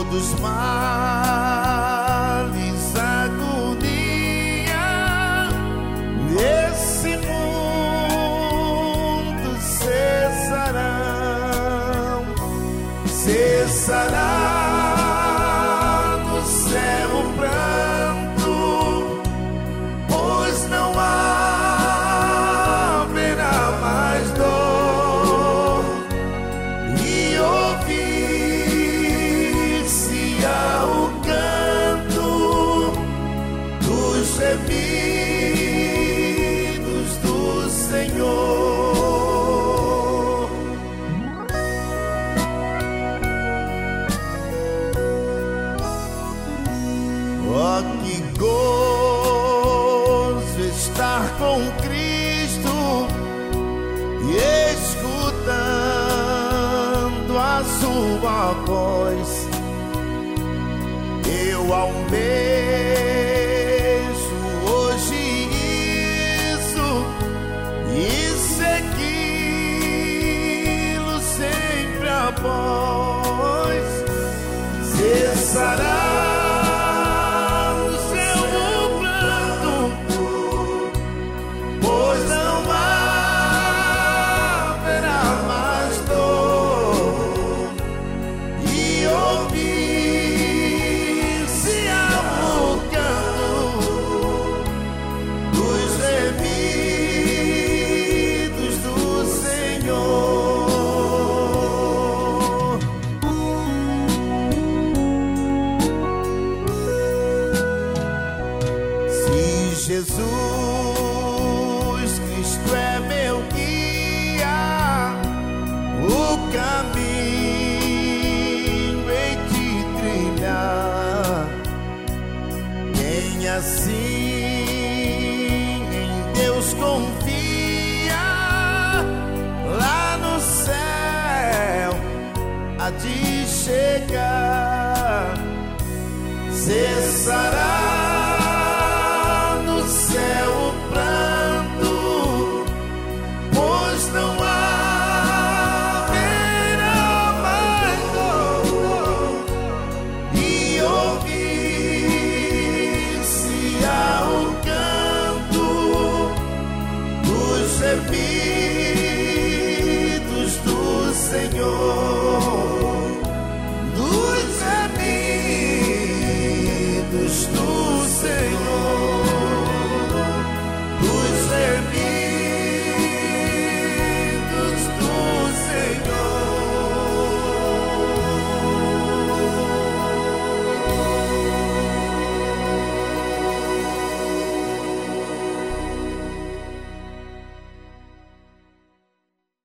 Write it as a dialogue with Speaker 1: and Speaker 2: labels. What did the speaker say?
Speaker 1: dos males, agonia, esse mundo cessará no céu o pranto, pois não haverá mais dor, e ouvir-se-á o canto dos remidos do Senhor. Oh, que gozo estar com Cristo e escutando a sua voz. Eu almejo hoje isso e segui-lo sempre após. Cessará Jesus Cristo é meu guia, o caminho hei de trilhar. Quem assim em Deus confia, lá no céu há de chegar. Cessará